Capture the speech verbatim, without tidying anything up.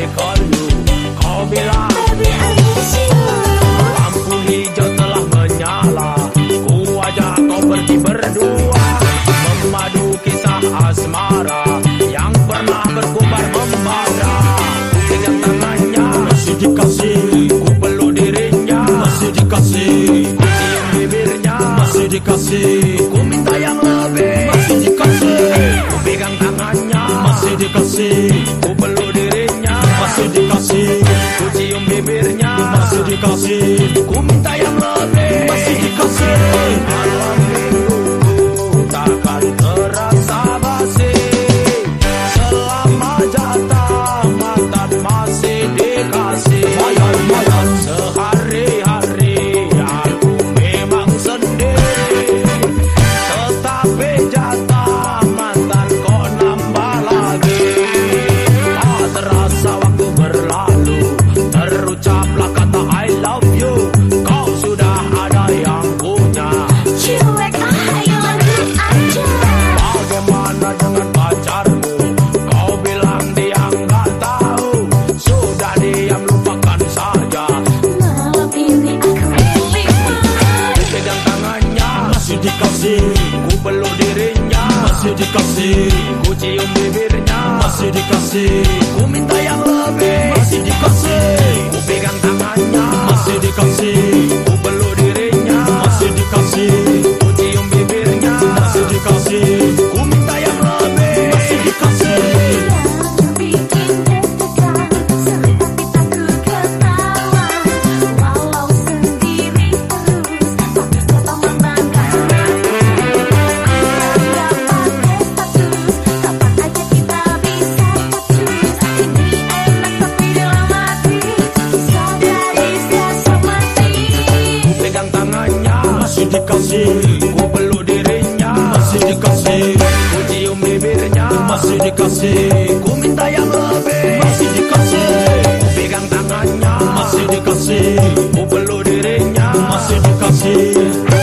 I call you. Kau bilang Baby I miss you. lampu hijau telah menyala, ku ajak kau pergi berdua, memadu kisah asmara yang pernah berkobar membara. Ku pegang tangannya, masih dikasih, ku peluk dirinya, masih dikasih, ku cium bibirnya, masih dikasih, ku minta yang lebih, masih dikasih, ku pegang tangannya, masih dikasih, ku peluk dirinya, masih dikasih, ku cium bibirnya, masih dikasih, ku minta yang lebih, masih dikasih. malam minggu takkan terasa basi selama jatah mantan masih dikasih. Mayan, mayan. Sehari-hari aku memang sendiri, tetapi jatah mantan kok nambah lagi. Tak terasa waktu berlalu, terucaplah kata I love you. Kau sudah ada yang punya. Cuek ah ayo lanjut aja. Bagaimana dengan pacarmu? Kau bilang dia nggak tahu. Sudah diam, lupakan saja. Malam ini aku really fine. Ku pegang tangannya, Masih dikasih, ku peluk dirinya, masih dikasih, ku cium bibirnya, masih dikasih, ku minta yang lebih. masih dikasih, Ku pegang tangannya, masih dikasih, ku peluk dirinya, masih dikasih, ku cium bibirnya, masih dikasih, ku minta yang lebih. masih dikasih. Yang bikin deg-degan, sering tapi takut ketahuan. Walau sendiri terus, tapi kata mantan kan. Dapat status, kapan aja kita bisa putus. Ini enak tapi dalam hati, bisa jadi sama mati. Ku pegang tangannya, Masih dikasih, ku peluk dirinya, masih dikasih, ku cium bibirnya, masih dikasih, ku minta yang lebih. masih dikasih, Ku pegang tangannya, masih dikasih, ku peluk dirinya, masih dikasih,